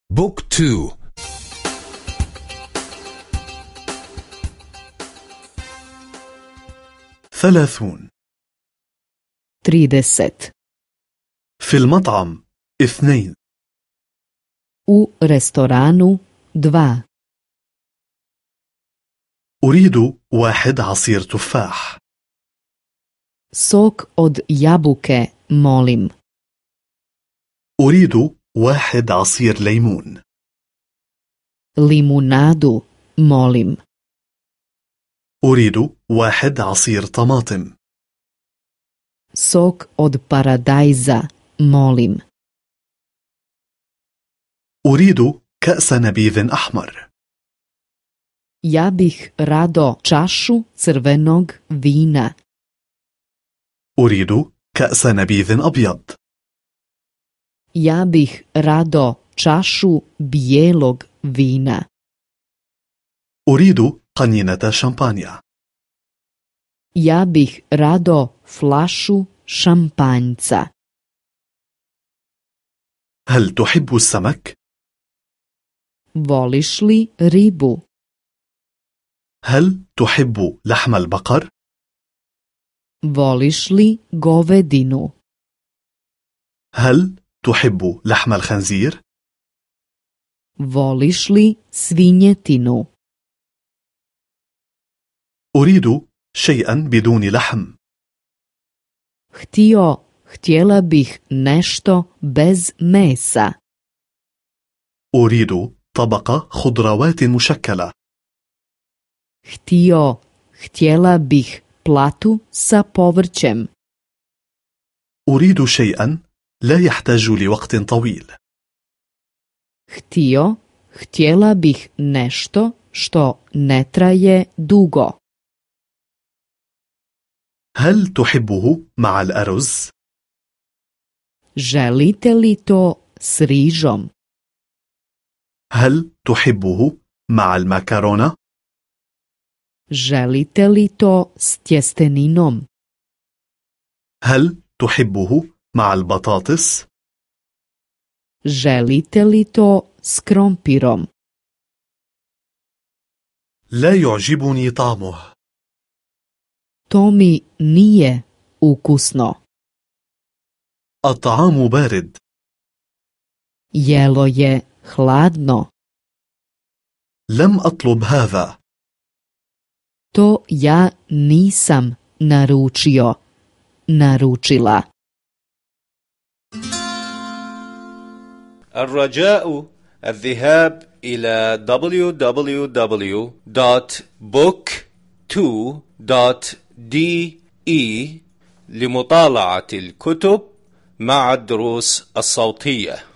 بوك 2. 30. 30. في المطعم 2. U restoranu 2. أريد 1 عصير تفاح. Sok od jabuke, molim. أريد 1 عصير ليمون. Limunadu, molim. أريد 1 عصير طماطم. Sok od paradajza, molim. أريد كأس نبيذ أحمر. Ja bih rado čašu crvenog vina. أريد كأس نبيذ أبيض. Ja bih rado čašu bijelog vina. أريد قنينة شامبانيا. Ja bih rado flašu šampanjca. هل تحب السمك؟ Voliš li ribu? هل تحب لحم البقر؟ Voliš li govedinu? هل تحب لحم الخنزير؟ Voliš li svinjetinu? أريد شيئا بدون لحم. Htjela bih nešto bez mesa. أريد طبق خضروات مشكلة. Htjela bih platu sa povrćem. أريد شيئا لا يحتاج لوقت طويل. Htjela bih nešto što ne traje dugo. هل تحبه مع الأرز؟ Želite li to s rižom? هل تحبه مع المكرونة؟ Želite li to s tjesteninom? هل تحبه مع البطاطس؟ Želite li to s krompirom? لا يعجبني طعمه. To mi nije ukusno. الطعام بارد. Jelo je hladno. لم أطلب هذا. To ja nisam naručila. الرجاء الذهاب إلى www.book2.de لمطالعة الكتب مع الدروس الصوتية.